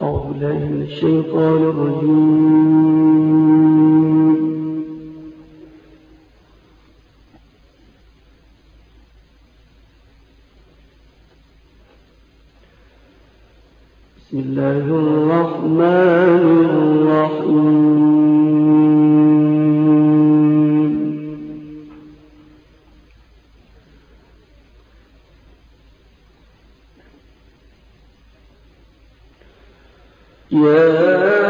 أعوذ بالله من الشيطان الرجيم. بسم الله الرحمن الرحيم. يا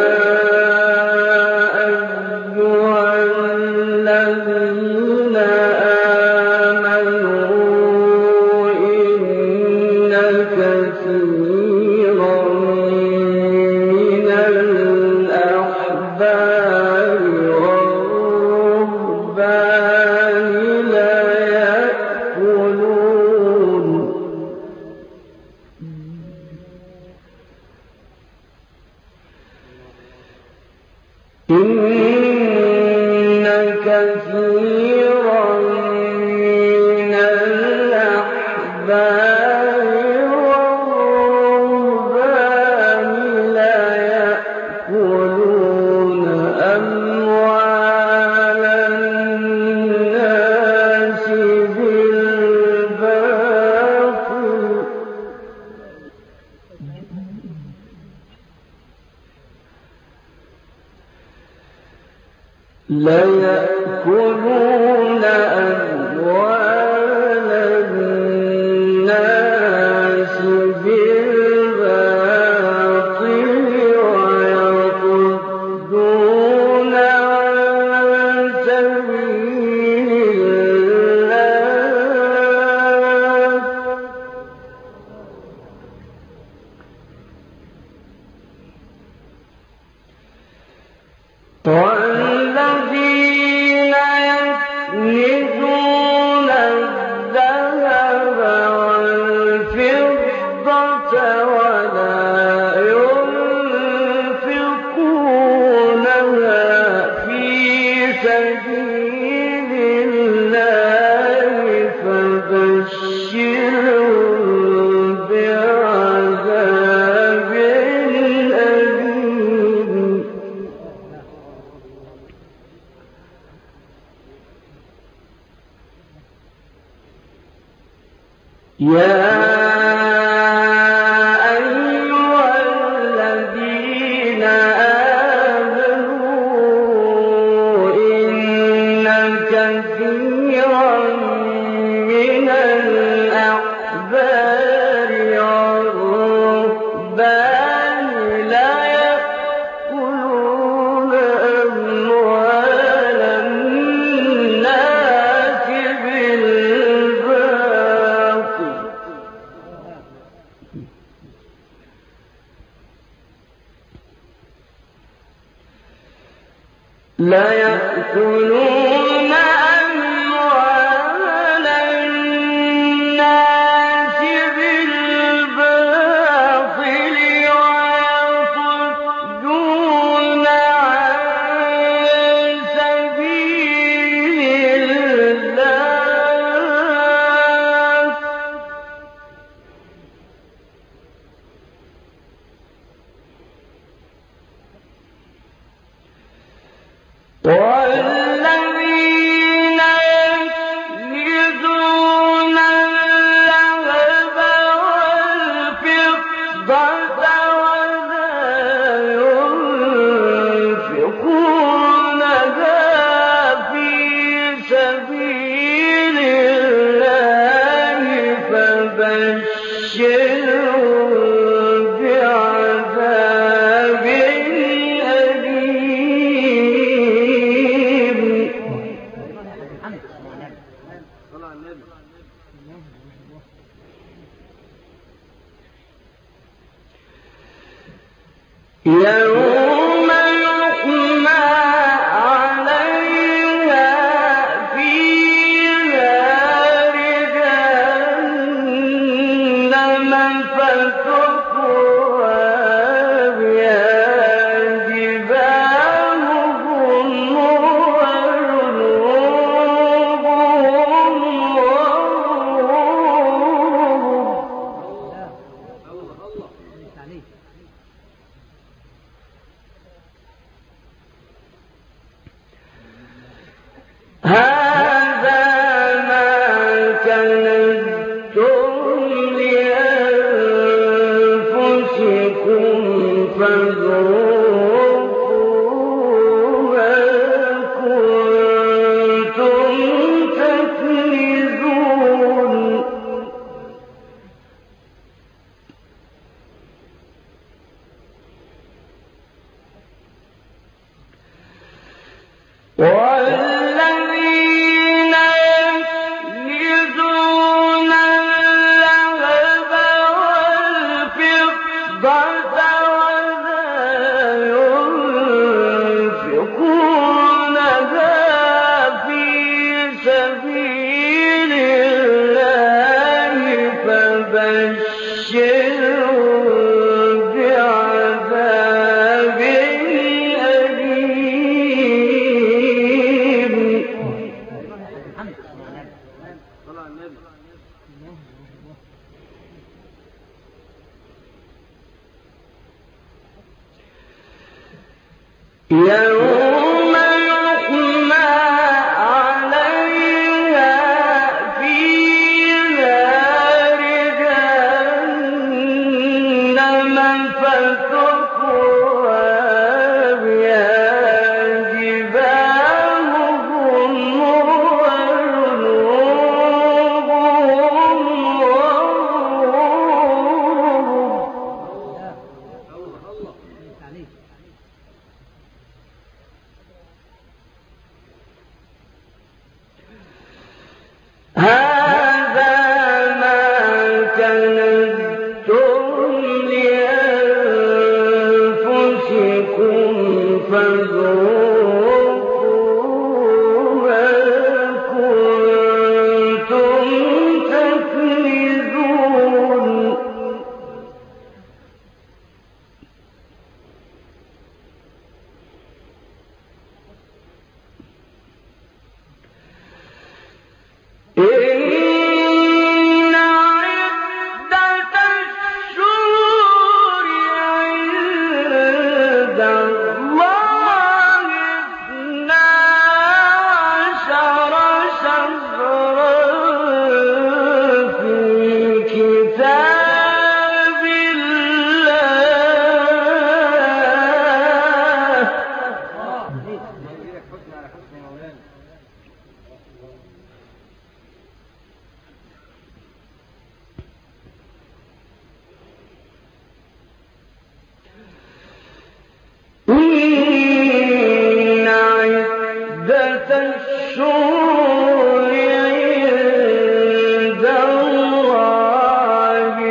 لا يأكلون أموال الناس بالباطل ويصدون عن سبيل الله والذين يكنزون الذهب والفضة ولا ينفقونها في سبيل الله فبشرهم بعذاب أليم. يا أيها الذين آمنوا إن كثيرا من الأحبار والرهبان لا يأكلون أموال الناس بالباطل لا يأكلون أموال الناس بالباطل ويصدون عن سبيل الله والذين يكنزون الذهب والفضة ولا ينفقونها في سبيل الله فبشرهم بعذاب أليم. يوم يحمى عليها في نار جهنم فتكوى بها جباههم وجنوبهم وظهورهم والذين يكنزون الذهب والفضة ولا ينفقونها في سبيل الله فبشرهم بعذاب أليم. يوم يحمى عليها في نار جهنم فتكوى بها جباههم وجنوبهم هذا ما كنتم لأنفسكم فذوقوا ما كنتم تكنزون. إن عدة الشهور عند الله 12 شهرا في كتاب الله إن عدة الشهور عند الله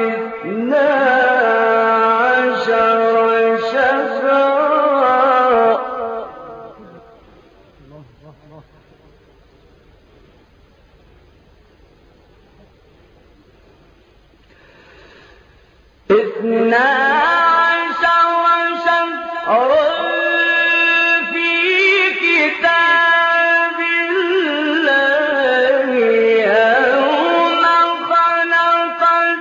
12 شهرا في كتاب الله يوم خلق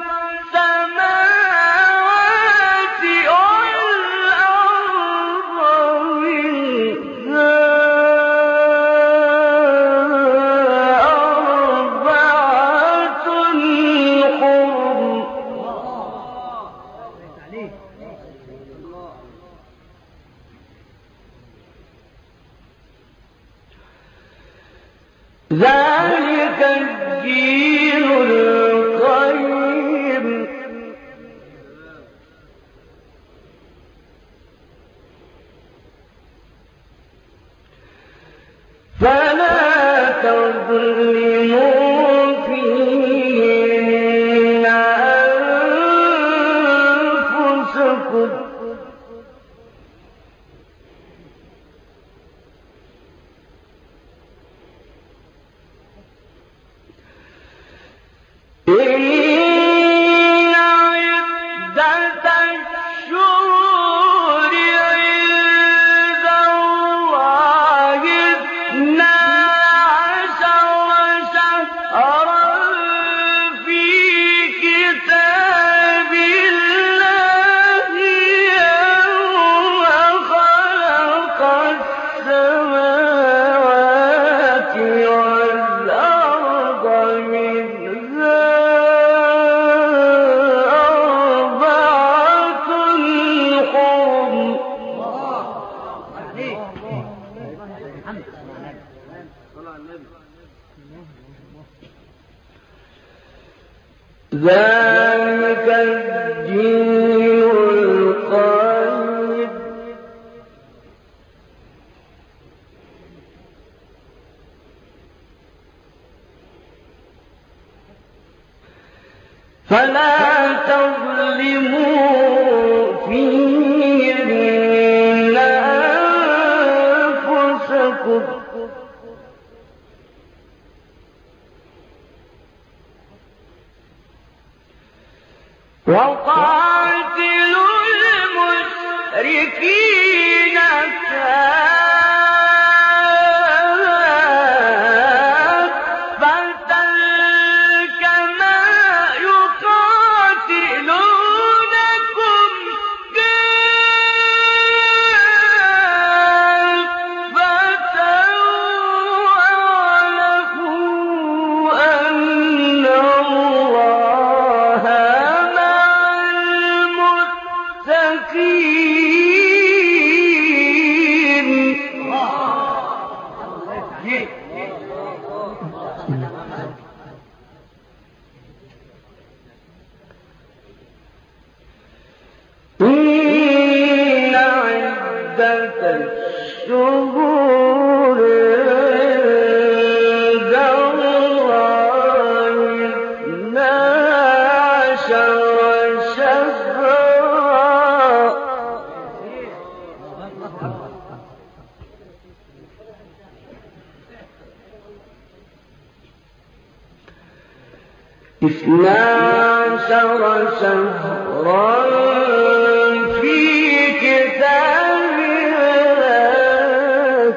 السماوات والأرض منها أربعة حرم ذلك الدين القيم فلا تظلموا فيهن أنفسكم إن عدة الشهور عند الله 12 شهرا في كتاب الله يوم خلق السماوات والأرض منها أربعة حرم ذلك الدين القيم وقاتلوا المشركين كافة كما يقاتلونكم كافة واعلموا أن الله مع المتقين. إن عدة الشهور عند الله 12 شهرا في كتاب الله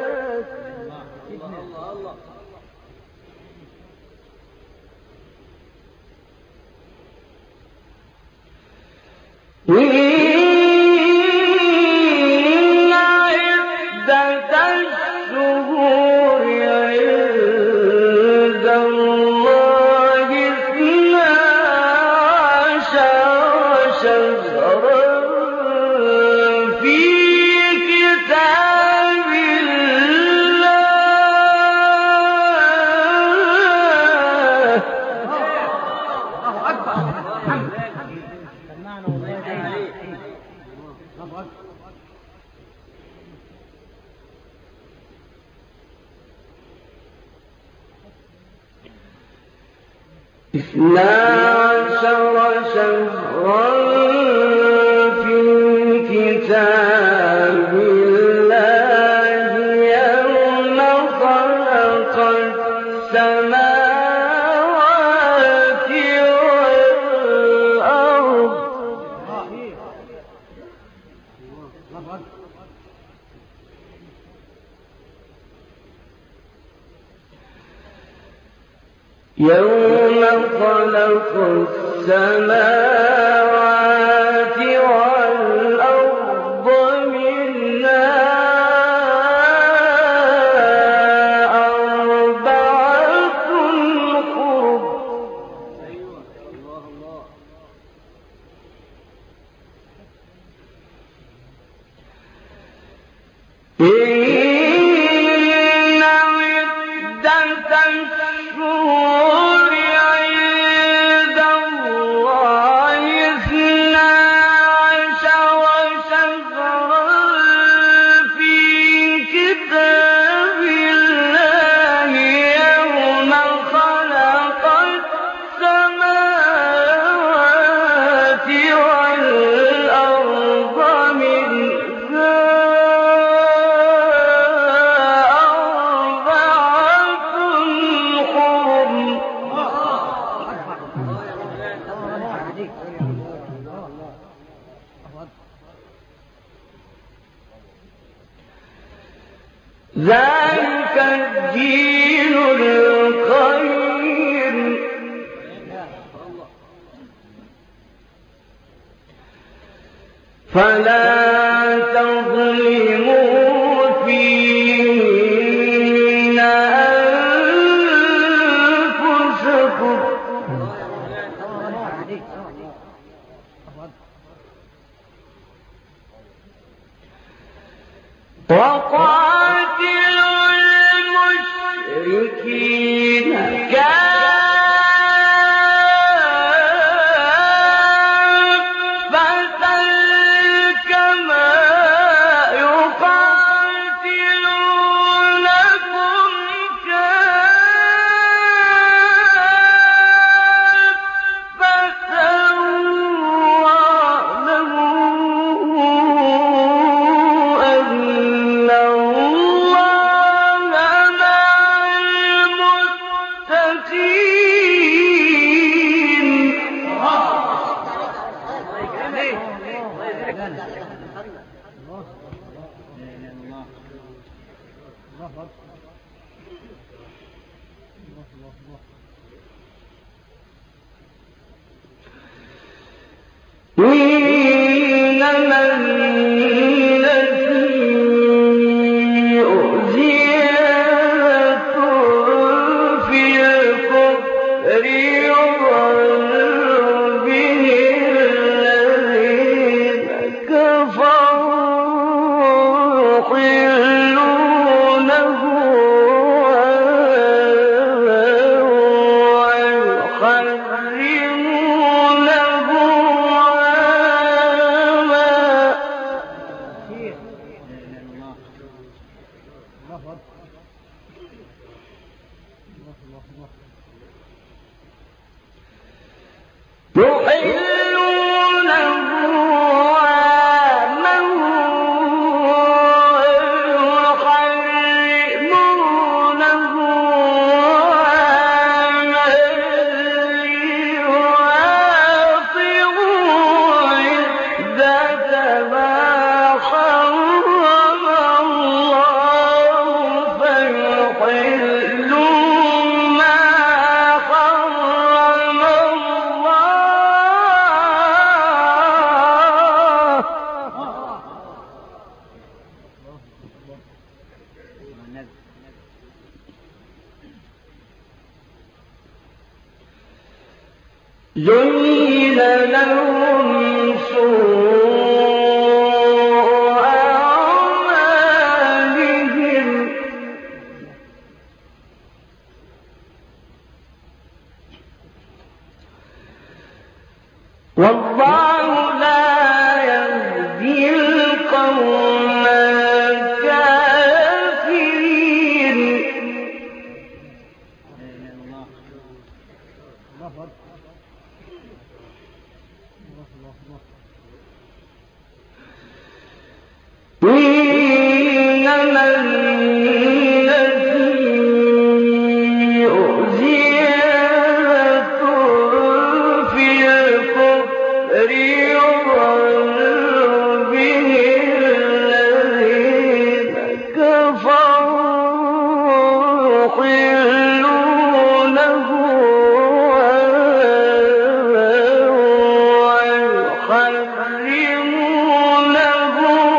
إن عدة الشهور عند الله 12 شهرا في كتاب الله. اثنا عشر شهرا في كتاب الله يوم خلق السماوات والأرض يوم خلق السماوات والأرض منها أربعة حرم إن عدة الشهور عند الله 12 شهرا في كتاب الله يوم خلق السماوات والأرض منها أربعة حرم ذلك الدين القيم فلا تظلموا فيهن أنفسكم وقاتلوا المشركين كافة كما يقاتلونكم كافة واعلموا أن الله مع زين لهم سوء أعمالهم والله لا يهدي القوم الكافرين. إنما النسيء زيادة في الكفر يضل به الذين كفروا يحلونه ويحرمونه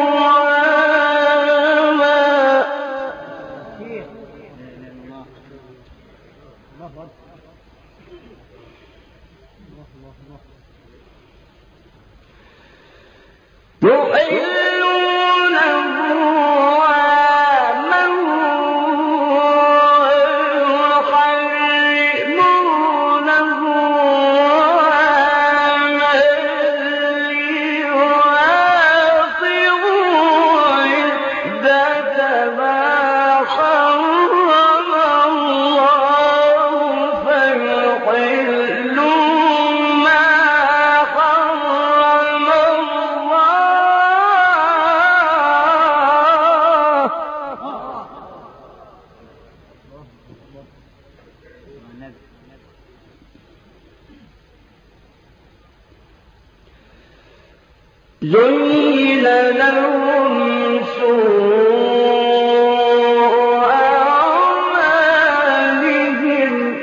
زين لهم سوء أعمالهم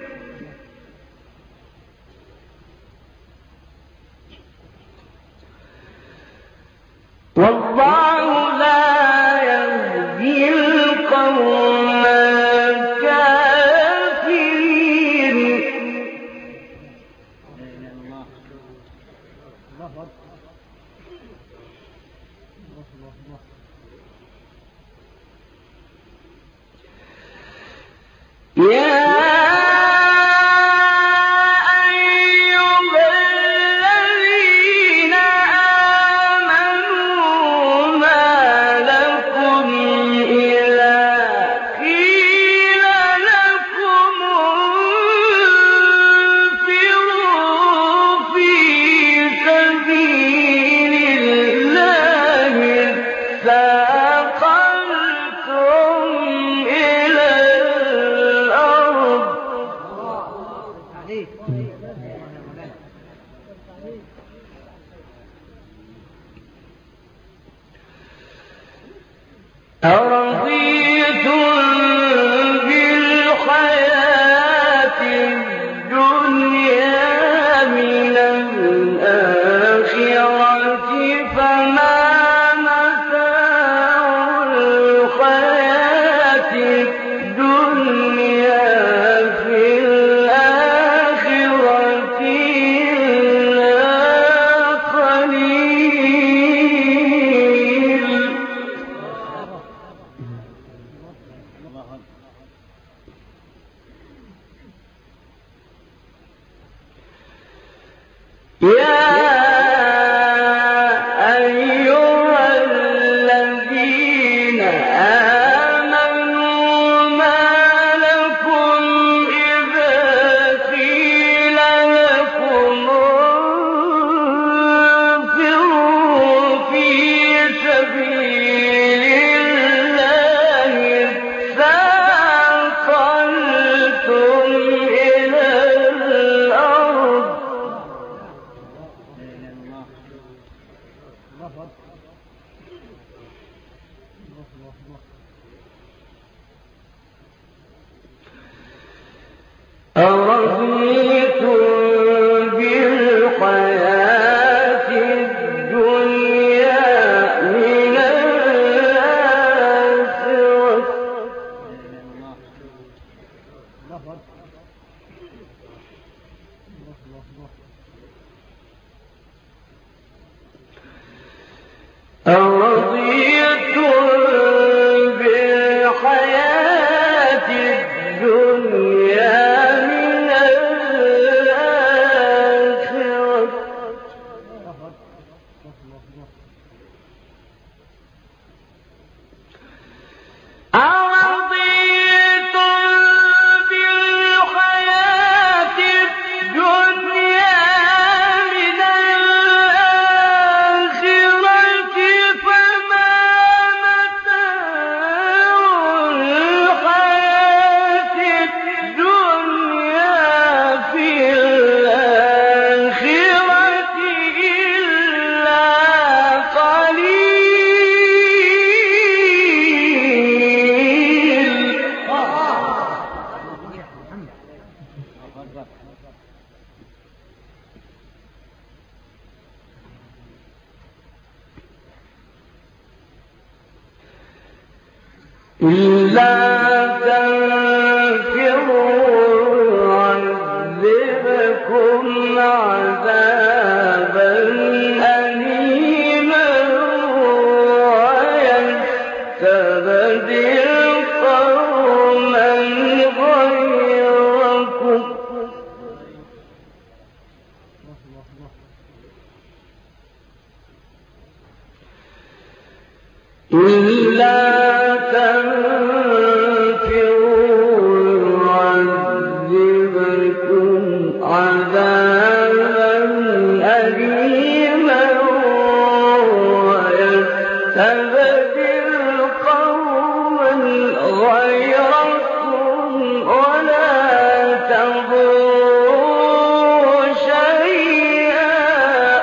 والله لا يهدي القوم الكافرين. يا أيها الذين آمنوا ما لكم إذا قيل لكم انفروا في سبيل الله أرضيتم بالحياة الدنيا من الآخرة أرضيتم بالحياة الدنيا من الآخرة أرضيتم بالحياة الدنيا من الآخرة فما متاع الحياة الدنيا في الآخرة إلا قليل. إلا تنفروا يعذبكم عذابا أليما ويستبدل قوما غيركم إلا تنفروا يعذبكم عذابا أليما ويستبدل قوما غيركم ولا تضروا شيئا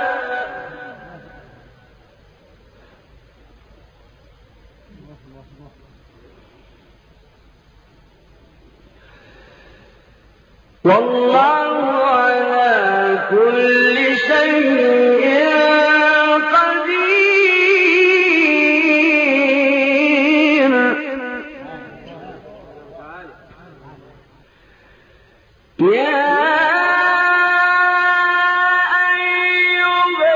والله على كل شيء قدير. يا أيها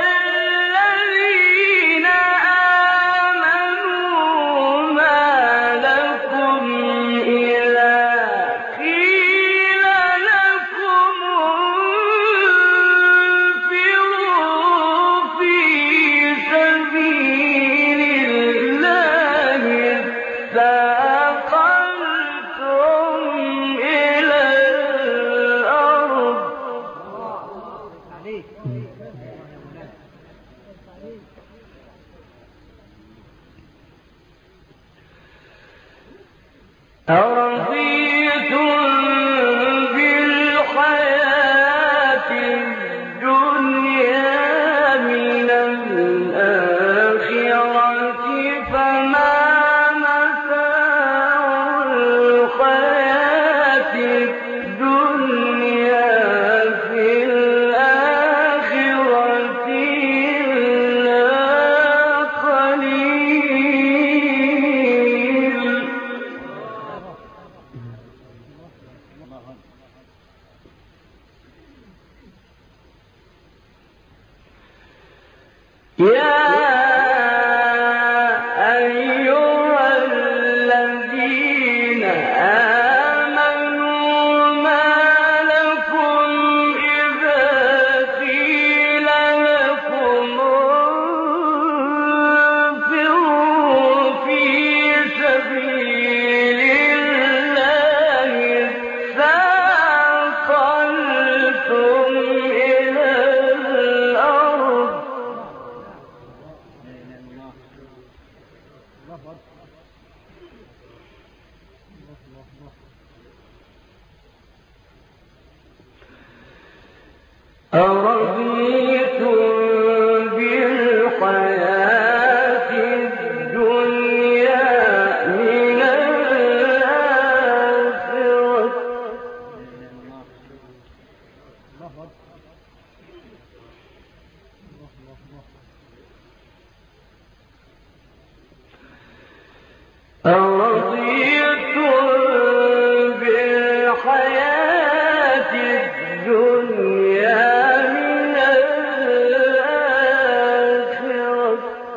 الذين آمنوا ما لكم إذا قيل لكم انفروا في سبيل الله اثاقلتم إلى الأرض أرضيتم بالحياة الدنيا من الآخرة فما متاع الحياة الدنيا في الآخرة إلا قليل. يا أيها الذين آمنوا ما لكم إذا قيل لكم انفروا في سبيل الله اثاقلتم إلى الأرض أرضيتم بالحياة الدنيا من الآخرة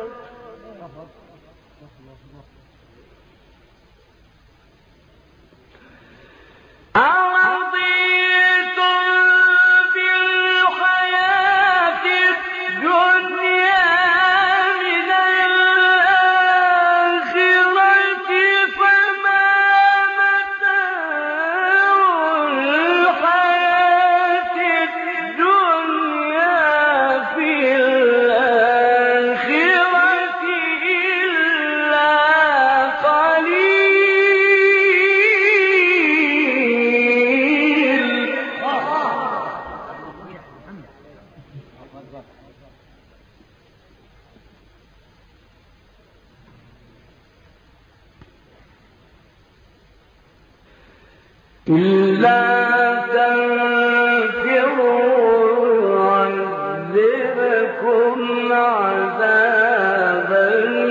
إلا تنفروا يعذبكم عذابا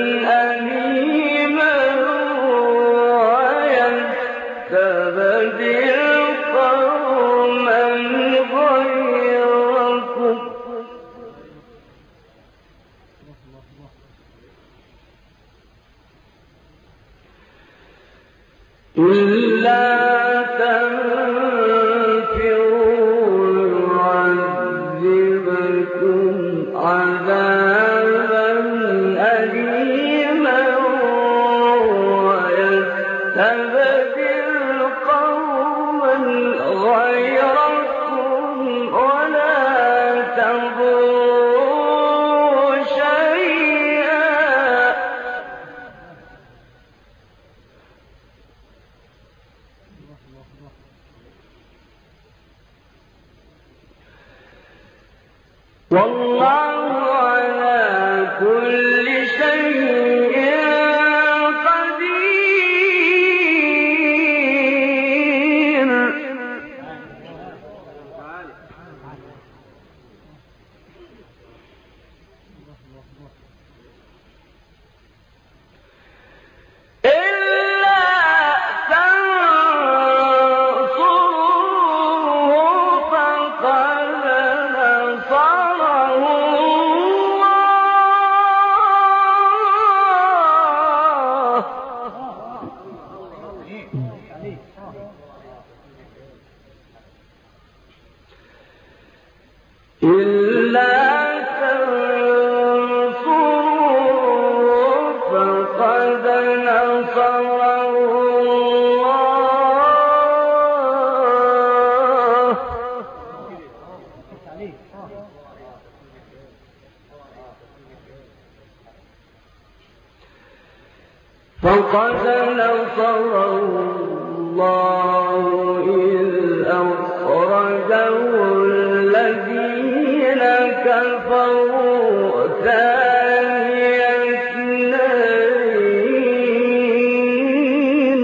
أليما ويستبدل قوما غيركم إلا عذابا أليما ويستبدل قوما غيركم ولا تضروا شيئا والله على كل شيء قدير إلا تنصروه فقد نصره إلا تنصروه فقد نصره الله فقد نصره الله إذ أخرجه الذين كفروا ثاني اثنين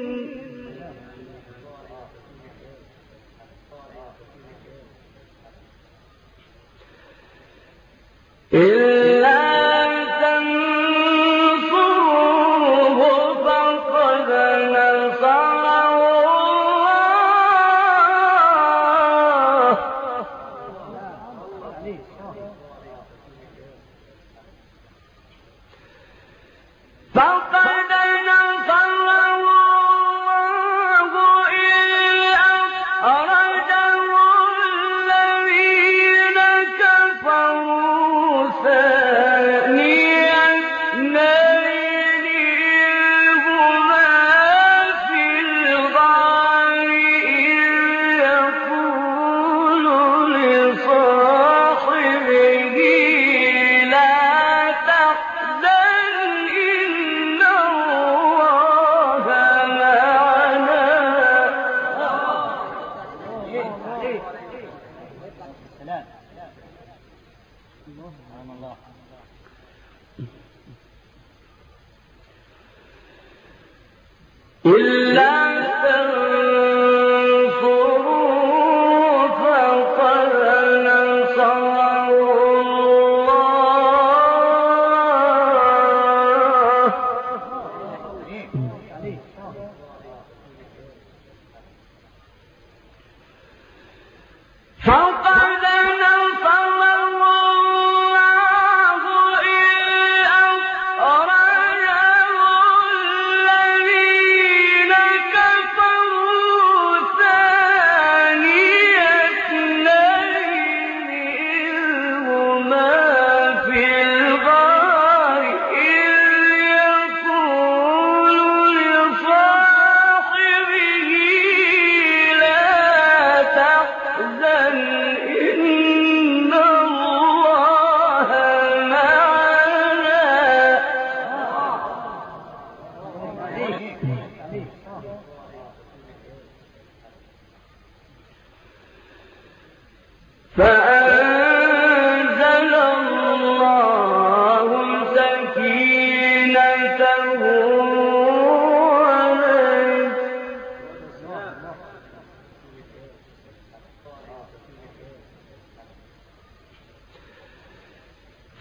إلا تنصروه فقد نصره الله فقد نصره الله إذ أخرجه الذين كفروا ثاني اثنين إذ هما في الغار إذ يقول لصاحبه لا تحزن إن الله معنا إلا تنصروه فقد نصره الله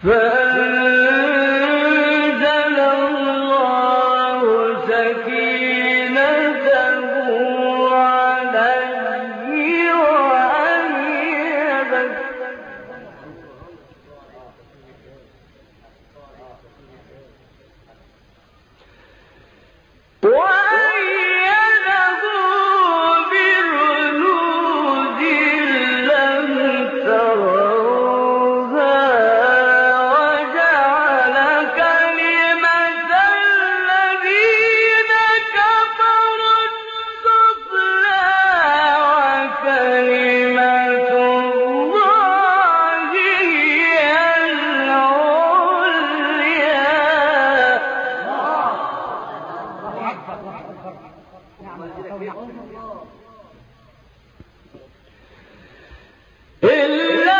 فأنزل الله سكينته عليه وأيده بجنود لم تروها وجعل كلمة الذين كفروا السفلى وكلمة الله هي العليا إلا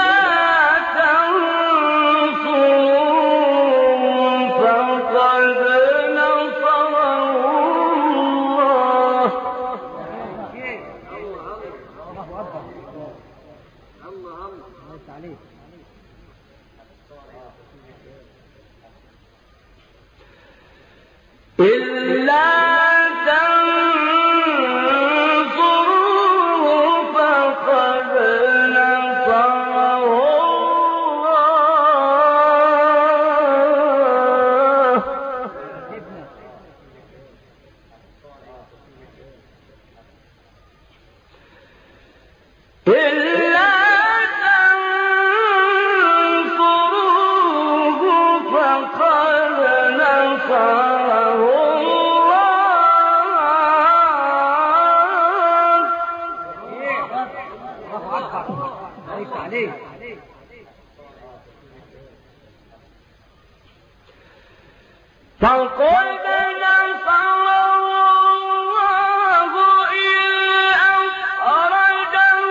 تنصروا فقد نصره الله إلا تنصروه فقد نصره الله إلا تنصروه فقد نصره فقد نصره الله إذ أخرجه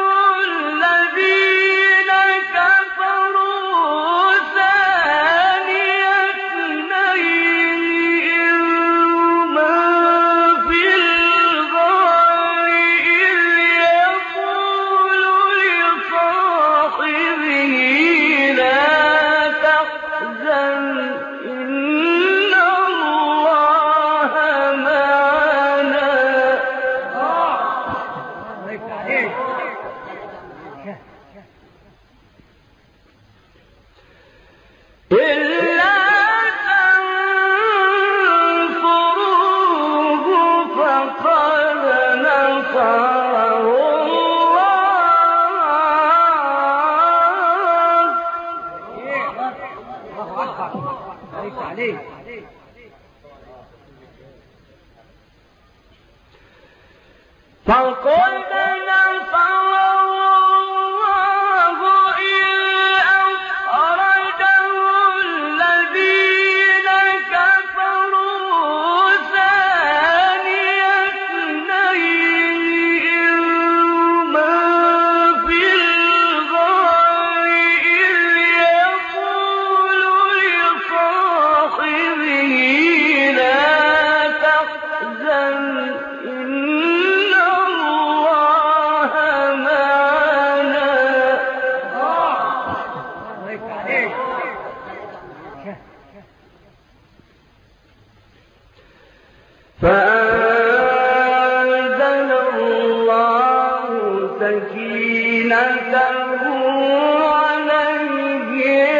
الذين كفروا ثاني اثنين إذ هما في الغار إذ يقول لصاحبه لا تحزن إن الله معنا إلا تنصروه فقد نصره الله فقد نصره الله إذ أخرجه الذين كفروا ثاني اثنين إذ هما في الغار إذ يقول لصاحبه لا تحزن إن الله معنا فأنزل الله سكينته عليه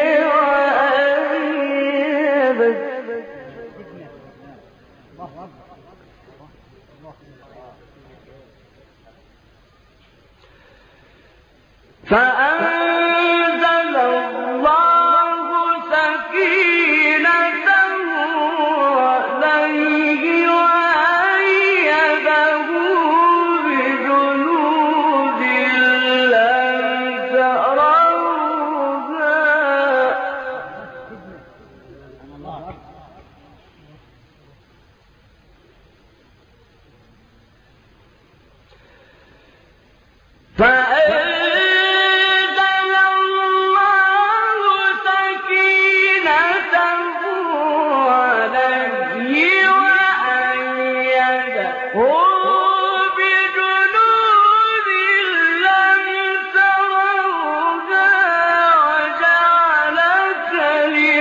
فأنزل الله سكينته عليه وأيده بجنود لم تروها فأنزل الله سكينته عليه وأيده بجنود لم تروها وجعل كلمة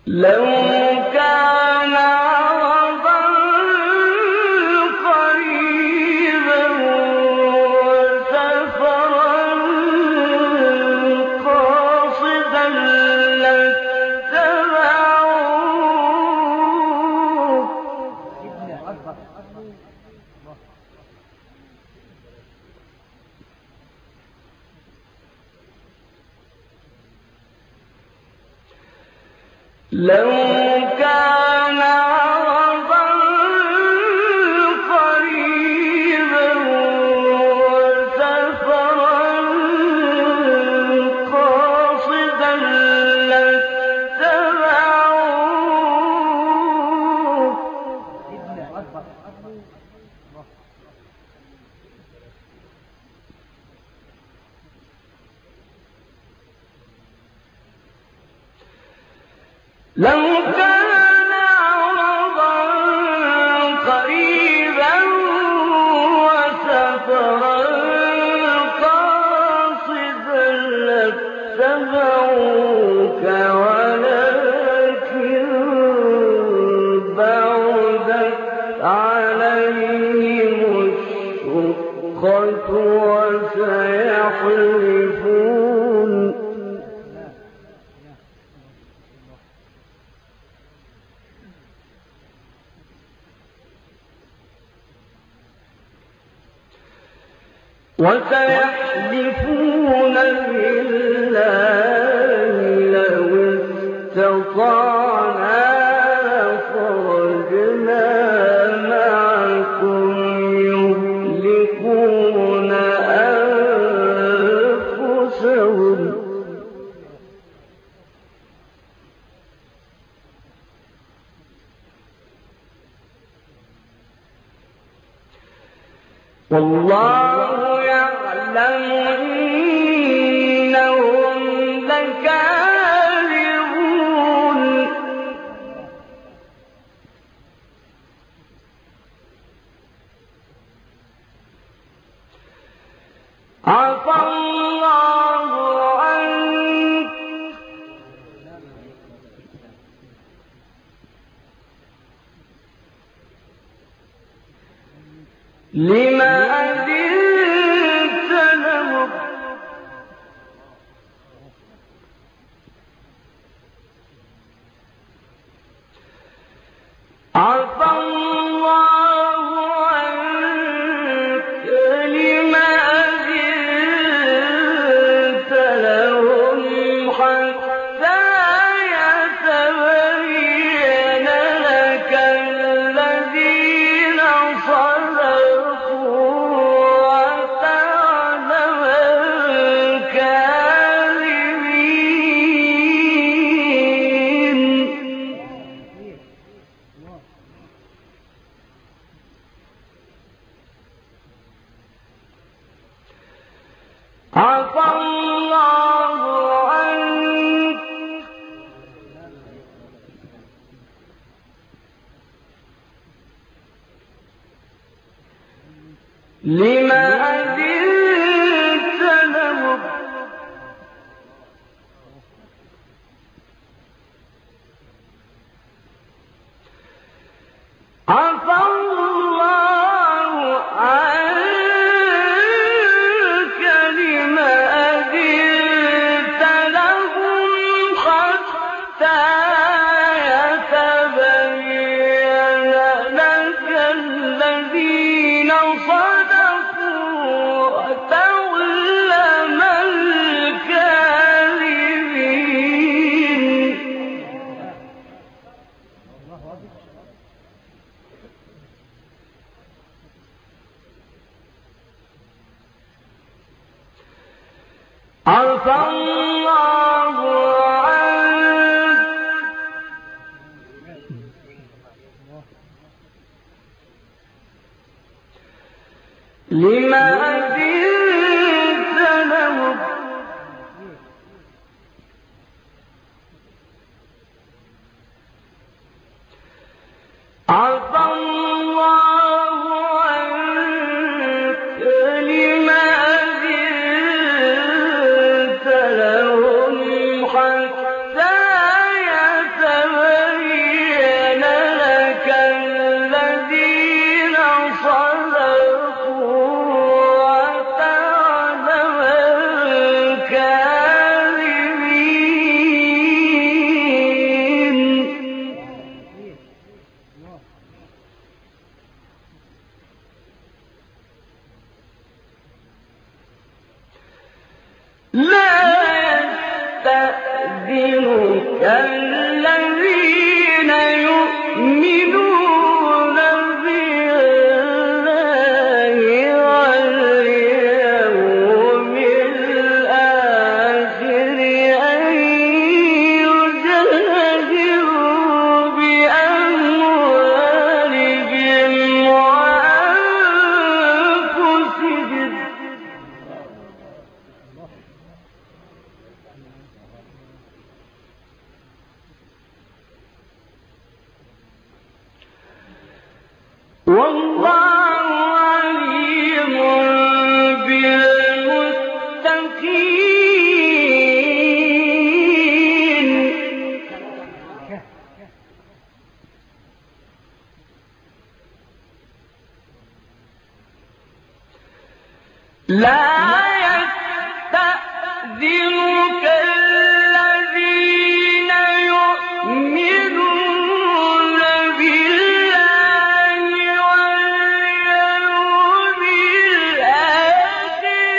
لو كان عرضا قريبا وسفرا قاصدا لاتبعوك لو كان عرضا قريبا وسفرا قاصدا لاتبعوك لو كان عرضا قريبا وسفرا قاصدا لاتبعوك ولكن بعدت عليهم الشقة وسيحلفون بالله لو استطعنا لخرجنا معكم يهلكون أنفسهم والله يعلم إنهم لكاذبون عفى الله عنك لما أذنت لهم عفى الله عنك لما أذنت لهم حتى يتبين لك الذين صدقوا وتعلم الكاذبين عفى الله عنك لما أذنت لهم عفى الله عنك لما أذنت لهم حتى يتبين لك الذين صدقوا وتعلم الكاذبين عفى الله عنك لما أذنت لهم عفى الله عنك لما أذنت لهم لا يستأذنك الذين يؤمنون بالله واليوم الآخر أن يجاهدوا بأموالهم وأنفسهم. والله عليم بالمتقين. لا يستأذنك الذين يؤمنون بالله واليوم الآخر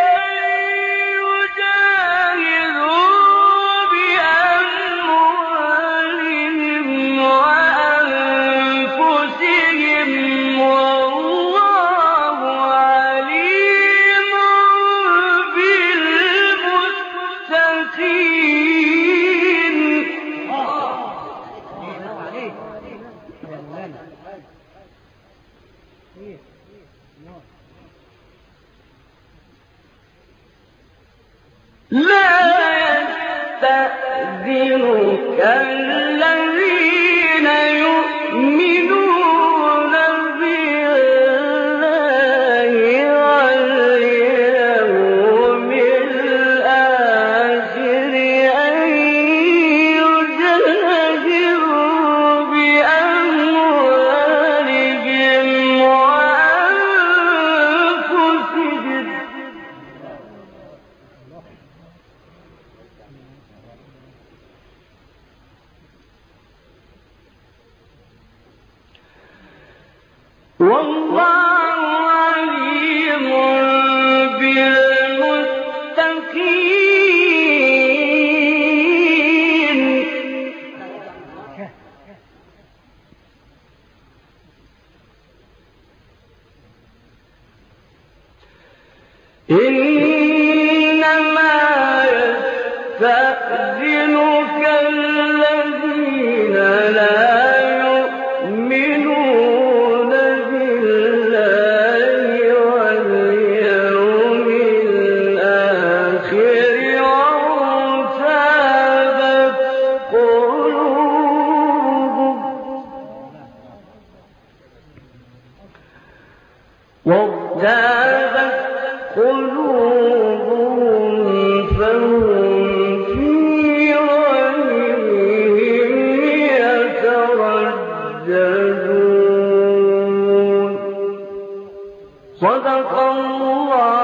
أن يجاهدوا بأموالهم وأنفسهم والله عليم بالمتقين. لا يستأذنك الذين يؤمنون بالله واليوم الآخر أن يجاهدوا بأموالهم وأنفسهم. والله عليم بالمتقين. إنما يستأذنك الذين لا يؤمنون بالله واليوم الآخر وارتابت قلوبهم فهم في ريبهم يترددون. صدق الله